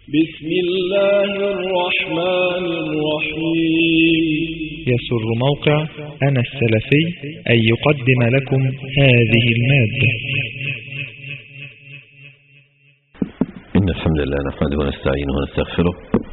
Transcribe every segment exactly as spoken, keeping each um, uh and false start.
بسم الله الرحمن الرحيم. يسر موقع أنا السلفي أن يقدم لكم هذه المادة. إن الحمد لله نحمده ونستعينه ونستغفره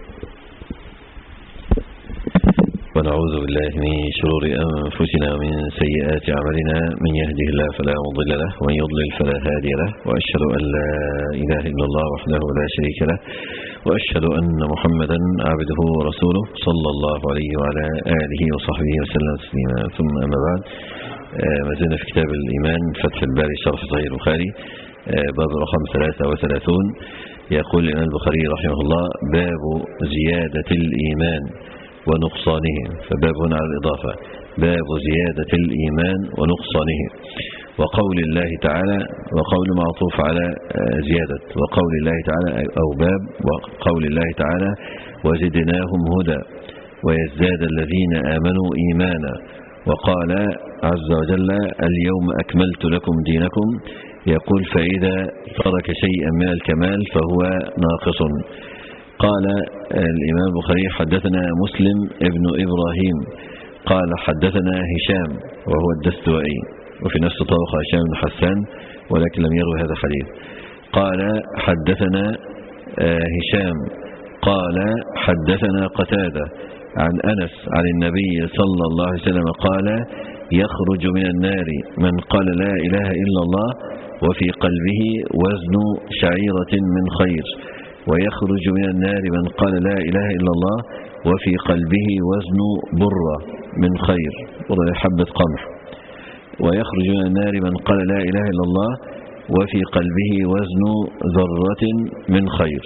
ونعوذ بالله من شرور أنفسنا ومن سيئات أعمالنا، من يهده الله فلا مضل له ومن يضلل فلا هادي له، وأشهد أن لا إله إلا الله وحده لا شريك له، وأشهد أن محمدا عبده ورسوله صلى الله عليه وعلى آله وصحبه وسلم تسليما. ثم أما بعد، ما زلنا في كتاب الإيمان فتح الباري شرح صحيح البخاري، باب رقم ثلاثة وثلاثون. يقول الإمام البخاري رحمه الله: باب زيادة الإيمان ونقصانه. فباب هنا على الإضافة، باب زيادة الإيمان ونقصانه. وقول الله تعالى، وقول معطوف على زيادة، وقول الله تعالى أو باب وقول الله تعالى: وزدناهم هدى ويزداد الذين آمنوا إيمانا. وقال عز وجل: اليوم أكملت لكم دينكم. يقول: فإذا ترك شيئا من الكمال فهو ناقص. قال الإمام البخاري: حدثنا مسلم ابن إبراهيم قال حدثنا هشام وهو الدستوائي، وفي نفس طبق هشام بن حسان ولكن لم يروي هذا الحديث. قال حدثنا هشام قال حدثنا قتادة عن أنس عن النبي صلى الله عليه وسلم قال: يخرج من النار من قال لا إله إلا الله وفي قلبه وزن شعيرة من خير، ويخرج من النار من قال لا إله إلا الله وفي قلبه وزن برة من خير، برة حبة قمح. ويخرج من النار من قال لا إله إلا الله وفي قلبه وزن ذرة من خير.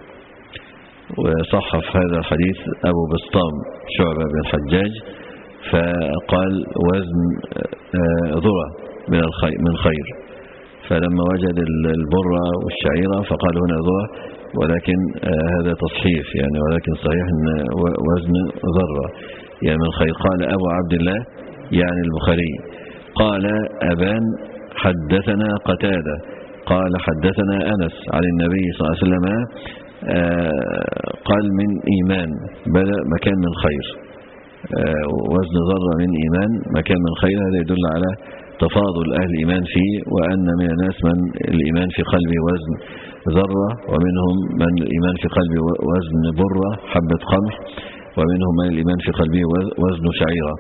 وصحف هذا الحديث أبو بسطام شعبة بن الحجاج، فقال وزن ذرة من خير، فلما وجد البرة والشعيرة فقال هنا ذرة، ولكن هذا تصحيف يعني، ولكن صحيح أن وزن ذرة يعني من خير. قال أبو عبد الله يعني البخاري: قال أبان حدثنا قتادة قال حدثنا أنس عن النبي صلى الله عليه وسلم قال من إيمان بدأ مكان من خير، وزن ذرة من إيمان مكان من خير. هذا يدل على تفاضل أهل الإيمان فيه، وأن من الناس من الإيمان في قلبه وزن ذرة، ومنهم من الإيمان في قلبه وزن برة حبة قمح، ومنهم من الإيمان في قلبه وزن شعيرة.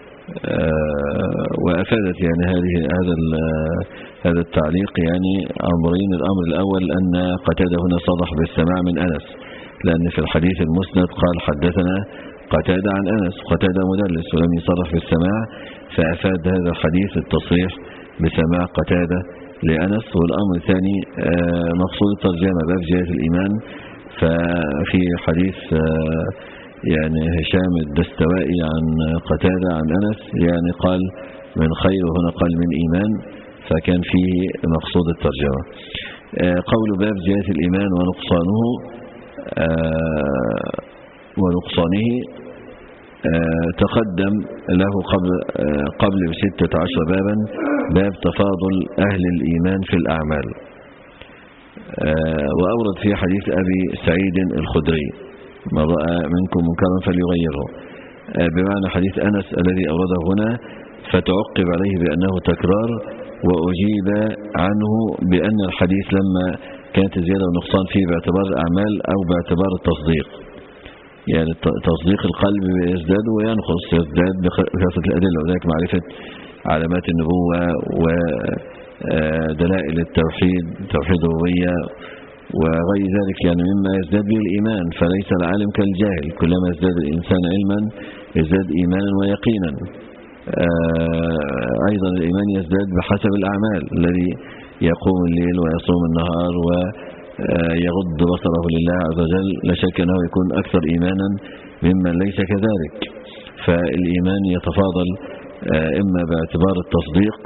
وأفادت يعني هذه هذا هذا التعليق يعني أمرين: الأمر الأول أن قتادة هنا صرح بالسماع من أنس، لأن في الحديث المسند قال حدثنا قتادة عن أنس، قتادة مدلس ولم يصرح بالسماع، فأفاد هذا الحديث التصريح بسماع قتادة لأنس. والأمر الثاني مقصود الترجمة باب زيادة الإيمان. ففي حديث يعني هشام الدستوائي عن قتادة عن أنس يعني قال من خير، وهنا قال من إيمان، فكان فيه مقصود الترجمة. قول باب زيادة الإيمان ونقصانه ونقصانه تقدم له قبل قبل بستة عشر بابا، باب تفاضل أهل الإيمان في الأعمال. وأورد في حديث أبي سعيد الخدري: من رأى منكم منكرا فليغيره، بمعنى حديث أنس الذي أورده هنا، فتعقب عليه بأنه تكرار، وأجيب عنه بأن الحديث لما كانت الزيادة والنقصان فيه باعتبار الأعمال أو باعتبار التصديق، يعني تصديق القلب يزداد وينقص، يزداد بكثرة الأدلة، وذلك معرفة علامات النبوة ودلائل التوحيد، توحيد الربوبية وغير ذلك، يعني مما يزداد به الإيمان. فليس العالم كالجاهل، كلما يزداد الإنسان علما يزداد إيمانا ويقينا. أيضا الإيمان يزداد بحسب الأعمال، الذي يقوم الليل ويصوم النهار ويغض بصره لله عز وجل لا شك أنه يكون أكثر إيمانا ممن ليس كذلك. فالإيمان يتفاضل إما باعتبار التصديق،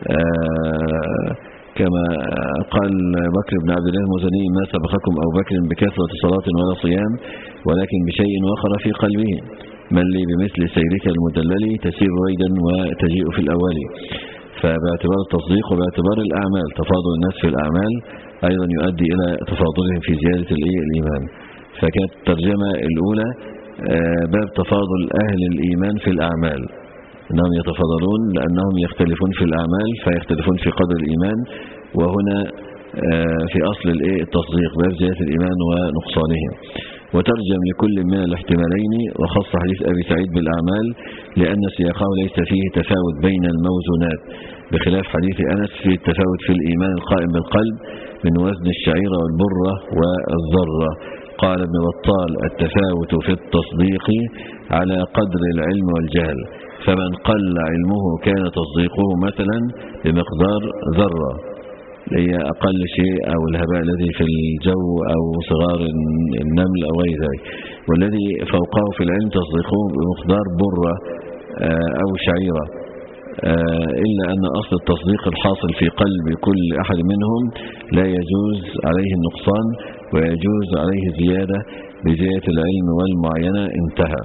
كما قال بكر بن عبد الله المزني: ما سبقكم أبو بكر بكثرة صلاة ولا صيام، ولكن بشيء وقر في قلبه، من لي بمثل سيرك المدلل تسير ريدا وتجيء في الأول. فباعتبار التصديق وباعتبار الأعمال، تفاضل الناس في الأعمال أيضا يؤدي إلى تفاضلهم في زيادة الإيمان. فكانت الترجمة الأولى باب تفاضل أهل الإيمان في الأعمال، أنهم يتفاضلون لأنهم يختلفون في الأعمال فيختلفون في قدر الإيمان. وهنا في أصل التصديق باب زيادة الإيمان ونقصانه. وترجم لكل من الاحتمالين، وخص حديث أبي سعيد بالأعمال لأن سياقه ليس فيه تفاوت بين الموزونات، بخلاف حديث أنس في التفاوت في الإيمان القائم بالقلب من وزن الشعيرة والبرة والذرة. قال ابن بطال التفاوت في التصديق على قدر العلم والجهل، فمن قل علمه كان تصديقه مثلا بمقدار ذرة، هي أقل شيء، أو الهباء الذي في الجو أو صغار النمل أو غير ذلك، والذي فوقه في العلم تصديقه بمقدار برة أو شعيرة. إلا أن أصل التصديق الحاصل في قلب كل أحد منهم لا يجوز عليه النقصان ويجوز عليه زيادة بزيادة العلم والمعينة. انتهى.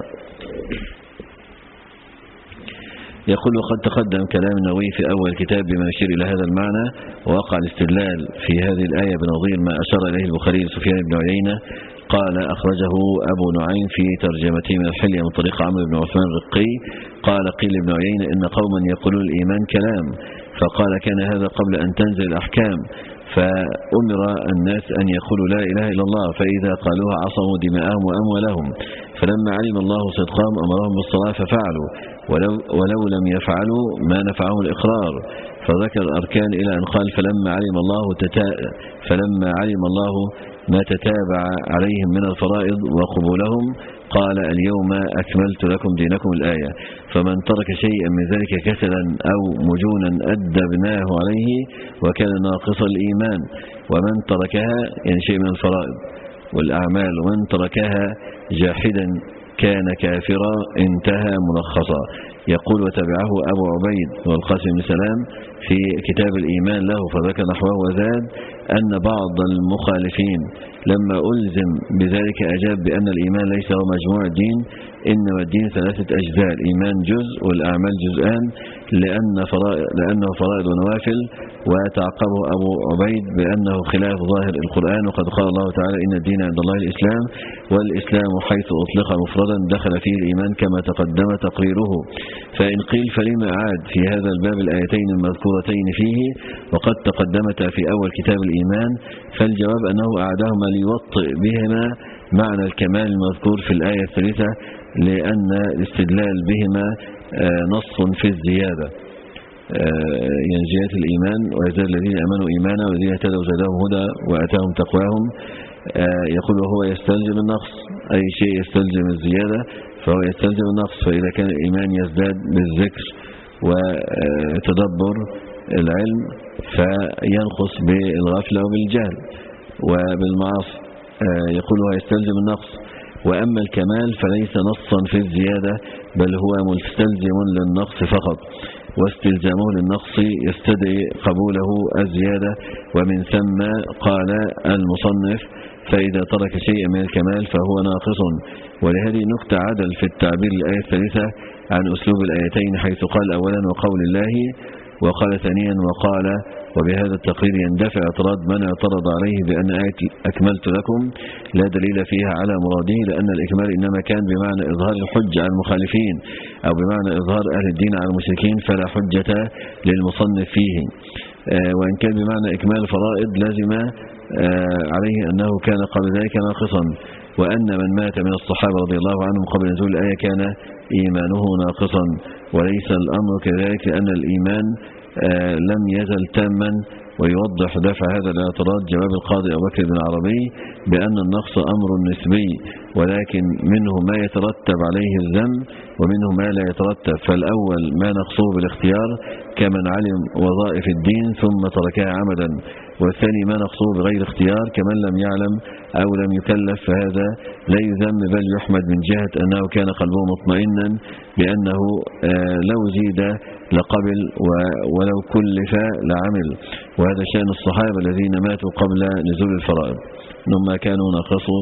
يقول وقد تقدم كلام النووي في أول كتاب بما يشير إلى هذا المعنى، ووقع الاستدلال في هذه الآية بنظير ما أشار إليه البخاري سفيان بن عيينة قال أخرجه أبو نعيم في ترجمته من الحلية من طريق عمرو بن عثمان الرقي قال قيل ابن عيينة إن قوما يقولون الإيمان كلام، فقال كان هذا قبل أن تنزل الأحكام، فأمر الناس أن يقولوا لا إله إلا الله، فإذا قالوها عصموا دماءهم وأموالهم، فلما علم الله صدقهم أمرهم بالصلاة ففعلوا، ولو, ولو لم يفعلوا ما نفعهم الإقرار، فذكر الأركان إلى أن قال فلما علم الله تتا فلما علم الله ما تتابع عليهم من الفرائض وقبولهم قال اليوم أكملت لكم دينكم الآية. فمن ترك شيئا من ذلك كسلا أو مجونا أدبناه عليه وكان ناقص الإيمان، ومن تركها يعني شيء من الفرائض والأعمال ومن تركها جاحدا كان كافرا. انتهى ملخصا. يقول وتبعه أبو عبيد والقاسم بن سلام في كتاب الإيمان له فذكر نحوه وزاد أن بعض المخالفين لما ألزم بذلك أجاب بأن الإيمان ليس هو مجموع الدين، إنما الدين ثلاثة أجزاء، الإيمان جزء والأعمال جزءان لأن فرائض لأنه فرائض ونوافل. وتعقبه أبو عبيد بأنه خلاف ظاهر القرآن، وقد قال الله تعالى إن الدين عند الله الإسلام، والإسلام حيث أطلق مفردا دخل فيه الإيمان كما تقدم تقريره. فإن قيل فلما أعاد في هذا الباب الآيتين المذكورتين فيه وقد تقدمتا في أول كتاب الإيمان، فالجواب أنه أعادهما ليوطئ بهما معنى الكمال المذكور في الآية الثالثة، لأن الاستدلال بهما نص في الزيادة يعني زيادة الإيمان ويزداد الذين آمنوا إيمانا والذين اهتدوا زادهم هدى وأتاهم تقواهم. يقول وهو يستلزم النقص، أي شيء يستلزم الزيادة فهو يستلزم النقص، فإذا كان الإيمان يزداد بالذكر وتدبر العلم فينقص بالغفلة وبالجهل وبالمعاصي. يقول هو يستلزم النقص. وأما الكمال فليس نصا في الزيادة بل هو مستلزم للنقص فقط، واستلزامه للنقص يستدعي قبوله الزيادة، ومن ثم قال المصنف فإذا ترك شيئا من الكمال فهو ناقص. ولهذه نكتة عدل في التعبير الآية الثالثة عن أسلوب الآيتين حيث قال أولا وقول الله وقال ثانيا وقال، وبهذا التقرير يندفع اعتراض من اعترض عليه بأن آية أكملت لكم لا دليل فيها على مراده، لأن الإكمال إنما كان بمعنى إظهار الحجة على المخالفين أو بمعنى إظهار أهل الدين على المشركين فلا حجة للمصنف فيه. وإن كان بمعنى إكمال فرائض لازم عليه أنه كان قبل ذلك ناقصا، وأن من مات من الصحابة رضي الله عنهم قبل نزول الآية كان إيمانه ناقصا، وليس الأمر كذلك لأن الإيمان لم يزل تاما. ويوضح دفع هذا الاعتراض جواب القاضي أبو بكر بن عربي بأن النقص أمر نسبي، ولكن منه ما يترتب عليه الذم ومنه ما لا يترتب، فالأول ما نقصه بالاختيار كمن علم وظائف الدين ثم تركها عمدا، والثاني ما نقصه بغير اختيار كمن لم يعلم أو لم يكلف، فهذا لا يذم بل يحمد من جهة أنه كان قلبه مطمئنا بأنه لو زيد لقبل ولو كلف لعمل. وهذا شأن الصحابة الذين ماتوا قبل نزول الفرائض، أنهم ما كانوا ناقصوا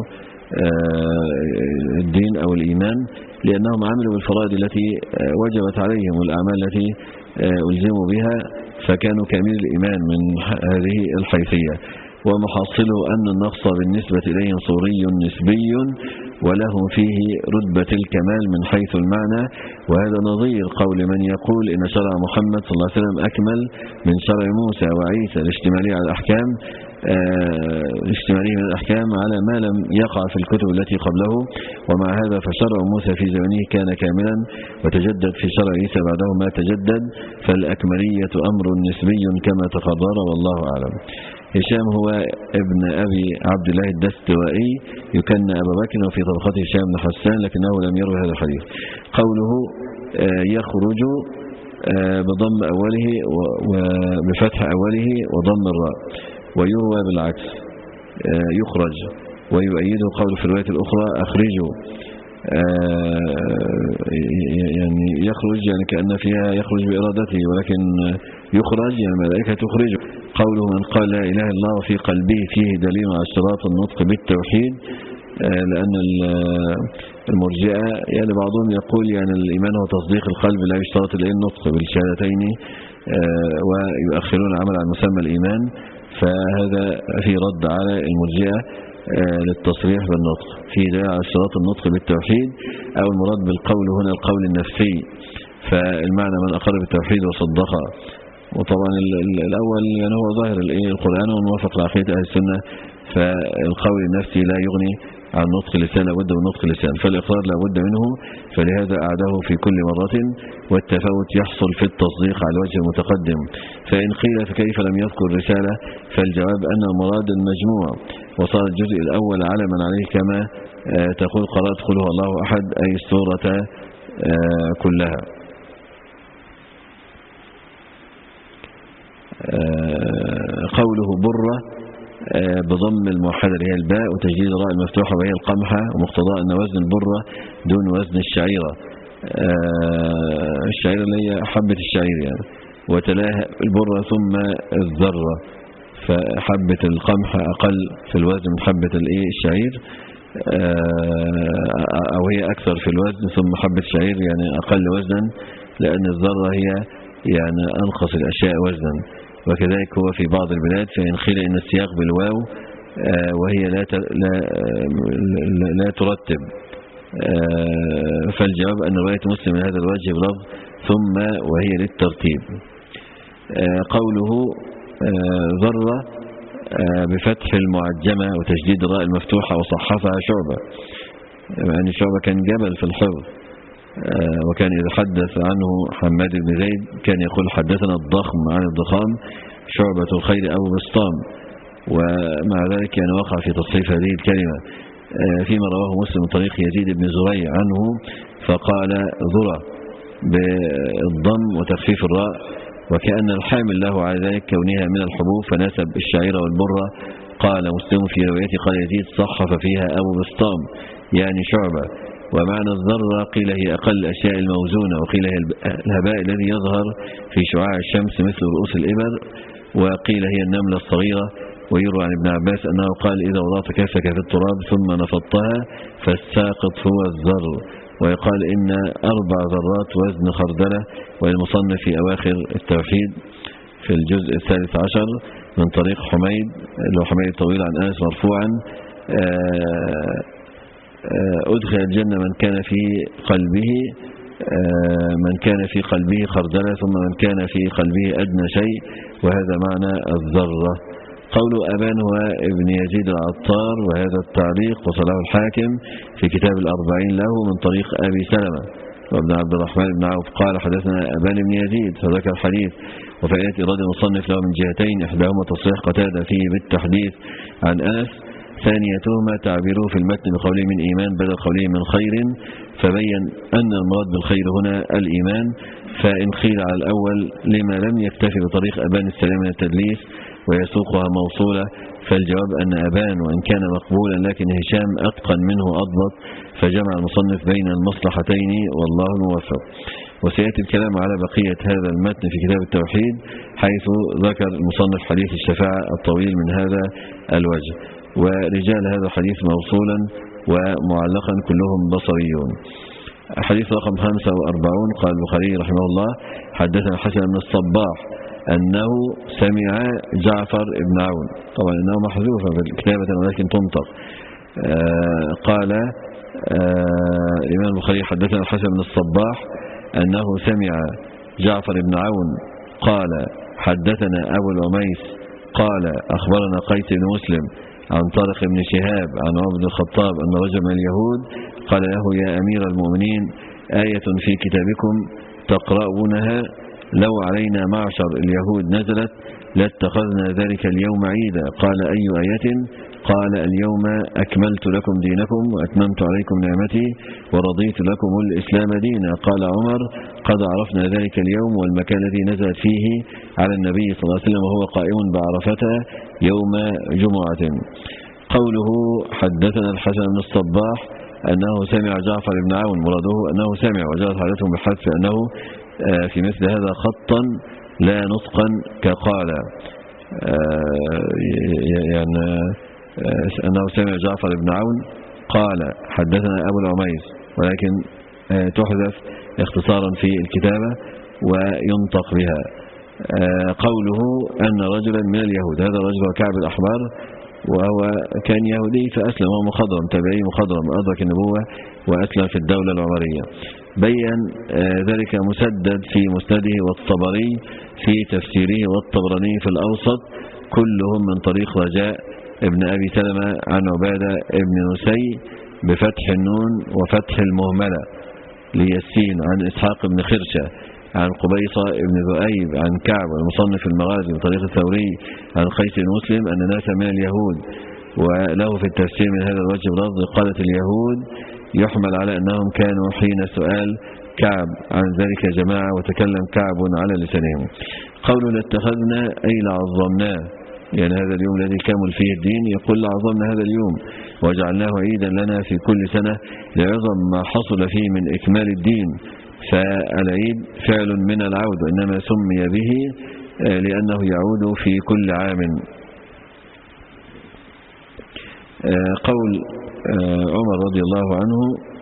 الدين أو الإيمان لأنهم عملوا بالفرائض التي وجبت عليهم والأعمال التي ألزموا بها، فكانوا كامل الإيمان من هذه الحيثية. ومحصله أن النقص بالنسبة إليهم صوري نسبي ولهم فيه رتبة الكمال من حيث المعنى. وهذا نظير قول من يقول إن شرع محمد صلى الله عليه وسلم أكمل من شرع موسى وعيسى لاشتماله على الأحكام اشتماله من الأحكام على ما لم يقع في الكتب التي قبله. ومع هذا فشرع موسى في زمنه كان كاملا وتجدد في شرع عيسى بعده ما تجدد، فالأكملية أمر نسبي كما تقرر والله أعلم. هشام هو ابن أبي عبد الله الدستوائي يكنى أبا بكر وفي طبقته هشام بن حسان لكنه لم يروي هذا الحديث. قوله يخرج بضم أوله وبفتح أوله وضم الراء، ويروى بالعكس يخرج، ويؤيده قول في الرواية الأخرى أخرجوا، يعني يخرج يعني كأن فيها يخرج بإرادته، ولكن يخرج يعني الملائكة تخرجه. قوله من قال لا إله إلا الله وفي قلبه فيه دليل على اشتراط النطق بالتوحيد، لأن المرجئة يعني بعضهم يقول يعني الإيمان هو تصديق القلب لا يشترط إلا النطق بالشهادتين ويؤخرون العمل عن مسمى الإيمان، فهذا في رد على المرجئة للتصريح بالنطق في دليل على اشتراط النطق بالتوحيد، أو المراد بالقول هنا القول النفسي، فالمعنى من أقر بالتوحيد وصدق. وطبعا الأول يعني هو ظاهر القرآن وموافق لعقيدة أهل السنة، فالقول النفسي لا يغني عن نطق اللسان، لابد من نطق اللسان، فالإقرار لابد منه، فلهذا أعده في كل مرة، والتفاوت يحصل في التصديق على الوجه المتقدم. فإن قيل فكيف لم يذكر رسالة، فالجواب أن المراد المجموع، وصار الجزء الأول علما عليه كما تقول قرأت قل هو الله أحد أي السورة كلها. قوله برة بضم الموحدة اللي هي الباء وتجديد الراء المفتوحة وهي القمحة، ومقتضاء أن وزن البرة دون وزن الشعيرة، الشعيرة اللي هي حبة الشعير يعني، وتلاها البرة ثم الذرة، فحبة القمحة أقل في الوزن من حبة الشعير، أو هي أكثر في الوزن، ثم حبة الشعير يعني أقل وزنا، لأن الذرة هي يعني أنقص الأشياء وزنا. وكذلك هو في بعض البلاد، فإن قيل إن السياق بالواو وهي لا لا لا ترتب، فالجواب أن رواية مسلم من هذا الوجه بلفظ ثم وهي للترتيب. قوله ذرة بفتح المعجمة وتشديد الراء المفتوحة وصحفها شعبة، يعني شعبة كان جبل في الحفظ، وكان إذا حدث عنه حماد بن زيد كان يقول حدثنا الضخم عن الضخام شعبة الخير أبو بسطام، ومع ذلك يعني وقع في تصحيف هذه الكلمة فيما رواه مسلم من طريق يزيد بن زريع عنه فقال ذرة بالضم وتخفيف الراء، وكأن الحامل له على ذلك كونها من الحبوب فناسب الشعيرة والبرة. قال مسلم في روايته قال يزيد صحف فيها أبو بسطام يعني شعبة. ومعنى الذرة قيل هي أقل الأشياء الموزونة، وقيل هي الهباء الذي يظهر في شعاع الشمس مثل رؤوس الإبر، وقيل هي النملة الصغيرة. ويروى عن ابن عباس أنه قال إذا وضعت كفك في التراب ثم نفضتها فالساقط هو الذر. ويقال إن أربع ذرات وزن خردلة. والمصنف في أواخر التوحيد في الجزء الثالث عشر من طريق حميد اللي حميد الطويل عن أنس مرفوعا أدخل الجنة من كان في قلبه من كان في قلبه خردلة ثم من كان في قلبه أدنى شيء، وهذا معنى الذرة. قول أبان هو ابن يزيد العطار، وهذا التعليق وصله الحاكم في كتاب الأربعين له من طريق أبي سلمة وابن عبد الرحمن بن عوف قال حدثنا أبان بن يزيد فذكر الحديث. وفائدة إرادة المصنف له من جهتين، إحداهما تصريح قتادة فيه بالتحديث عن أنس، ثانيتهما تعبيره في المتن بقوله من إيمان بدل قوله من خير، فبين أن المراد بالخير هنا الإيمان. فإن قيل على الأول لما لم يكتفي بطريق أبان السلام من التدليس ويسوقها موصولة، فالجواب أن أبان وإن كان مقبولا لكن هشام أتقن منه أضبط، فجمع المصنف بين المصلحتين والله الموفق. وسيأتي الكلام على بقية هذا المتن في كتاب التوحيد، حيث ذكر المصنف حديث الشفاعة الطويل من هذا الوجه. ورجال هذا الحديث موصولا ومعلقا كلهم بصريون. حديث رقم خمسة وأربعون قال البخاري رحمه الله حدثنا حسن بن الصباح أنه سمع جعفر بن عون، طبعا أنه محذوفة كتابة ولكن تنطق. آه قال آه الإمام البخاري حدثنا الحسن بن الصباح أنه سمع جعفر بن عون قال حدثنا أبو العميس قال أخبرنا قيس بن مسلم عن طارق بن شهاب عن عمر بن الخطاب أن رجل من اليهود قال له يا أمير المؤمنين آية في كتابكم تقرؤونها لو علينا معشر اليهود نزلت لاتخذنا ذلك اليوم عيدا. قال أي آية؟ قال اليوم أكملت لكم دينكم وأتممت عليكم نعمتي ورضيت لكم الإسلام دينا. قال عمر قد عرفنا ذلك اليوم والمكان الذي نزلت فيه على النبي صلى الله عليه وسلم وهو قائم بعرفة يوم جمعة. قوله حدثنا الحسن بن الصباح أنه سمع جعفر بن عون مراده أنه سمع، وجاءت حالتهم بحذف أنه في مثل هذا خطا لا نطقا كقال، يعني أنه سمع جعفر بن عون قال حدثنا أبو العميس، ولكن تحذف اختصارا في الكتابة وينطق بها. قوله أن رجلا من اليهود، هذا الرجل هو كعب الأحبار وهو كان يهودي فأسلم، هو مخضرم تابعي مخضرم أدرك النبوة وأسلم في الدولة العمرية. بين ذلك مسدد في مسنده والطبري في تفسيره والطبراني في الأوسط كلهم من طريق رجاء ابن أبي سلمة عن عبادة ابن نسي بفتح النون وفتح المهملة ليسين عن إسحاق بن خرشة عن قبيصة ابن ذؤيب عن كعب المصنف المغازي بطريق الثوري عن قيس المسلم أن ناسا من اليهود، وله في التفسير من هذا الوجه بلفظ قالت اليهود يحمل على أنهم كانوا حين سؤال كعب عن ذلك جماعة وتكلم كعب على لسانهم. قولوا لاتخذنا أي لعظمناه، يعني هذا اليوم الذي كامل فيه الدين يقول لعظمنا هذا اليوم وجعلناه عيدا لنا في كل سنة لعظم ما حصل فيه من إكمال الدين. فالعيد فعل من العود، إنما سمي به لأنه يعود في كل عام. قول عمر رضي الله عنه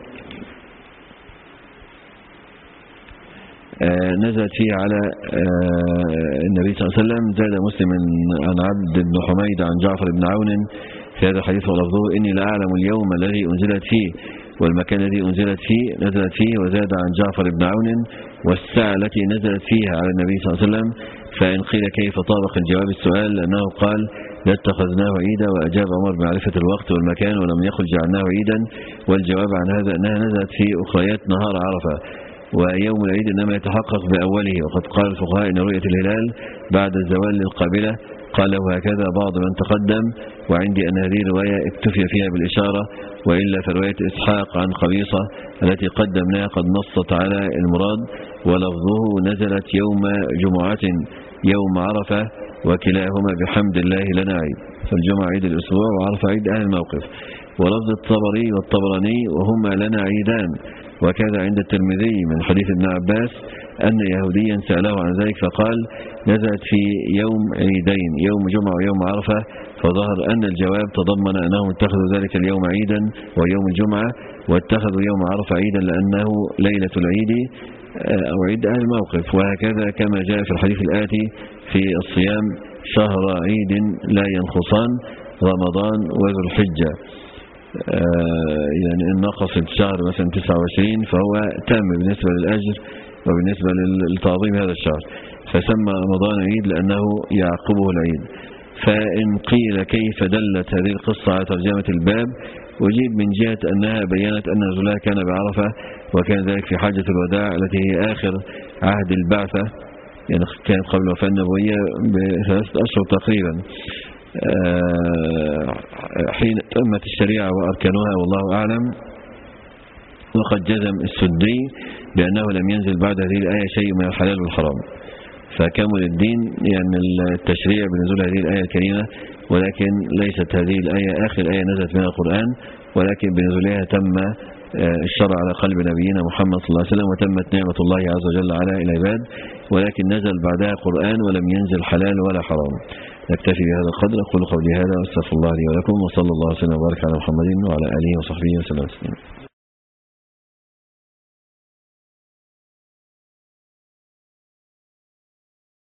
نزلت فيه على النبي صلى الله عليه وسلم. زاد مسلم عن عبد بن حميد عن جعفر بن عون في هذا الحديث ولفظه إني لأعلم اليوم الذي أنزلت فيه والمكان الذي أنزلت فيه نزلت فيه. وزاد عن جعفر بن عون والساعة التي نزلت فيها على النبي صلى الله عليه وسلم. فإن قيل كيف طابق الجواب السؤال لأنه قال لاتخذناه عيدا، وأجاب عمر بمعرفة الوقت والمكان ولم يقل جعلناه عيدا. والجواب عن هذا أنها نزلت في أخريات نهار عرفة، ويوم العيد إنما يتحقق بأوله. وقد قال الفقهاء إن رؤية الهلال بعد الزوال للقابلة قاله هكذا بعض من تقدم، وعندي أن هذه الرواية اكتفي فيها بالإشارة، وإلا فرواية إسحاق عن قبيصة التي قدمناها قد نصت على المراد، ولفظه نزلت يوم جمعة يوم عرفة وكلاهما بحمد الله لنا عيد. فالجمعة عيد الأسبوع وعرفة عيد أهل الموقف. ولفظ الطبري والطبراني وهما لنا عيدان. وكذا عند الترمذي من حديث ابن عباس أن يهوديا سأله عن ذلك فقال نزلت في يوم عيدين يوم جمعة ويوم عرفة، فظهر أن الجواب تضمن أنهم اتخذوا ذلك اليوم عيدا ويوم الجمعة، واتخذوا يوم عرفة عيدا لأنه ليلة العيد أو عيد أهل الموقف. وهكذا كما جاء في الحديث الآتي في الصيام شهر عيد لا ينخصان رمضان وذو الحجة، يعني إن نقص الشهر مثلا تسعة وعشرين فهو تام بالنسبة للأجر وبالنسبة للتعظيم هذا الشهر، فسمى رمضان عيد لأنه يعقبه العيد. فإن قيل كيف دلت هذه القصة على ترجمة الباب، وجيب من جهة أنها بيّنت أن نزولها كان بعرفة، وكان ذلك في حاجة الوداع التي هي آخر عهد البعثة، يعني كانت قبل الوفاة النبوية بثلاثة أشهر تقريبا حين تمت الشريعة وأركانها والله أعلم. وقد جزم السدي بأنه لم ينزل بعد هذه الآية شيء من الحلال والحرام، فكمل الدين يعني التشريع بنزول هذه الآية الكريمة، ولكن ليست هذه الآية آخر آية نزلت من القرآن، ولكن بنزولها تم الشرع على قلب نبينا محمد صلى الله عليه وسلم، وتمت نعمة الله عز وجل على العباد، ولكن نزل بعدها قرآن ولم ينزل حلال ولا حرام. نكتفي بهذا القدر. أقول قولي هذا واستغفر الله لي ولكم، وصلى الله وسلم وبارك على محمد وعلى آله وصحبه وسلم.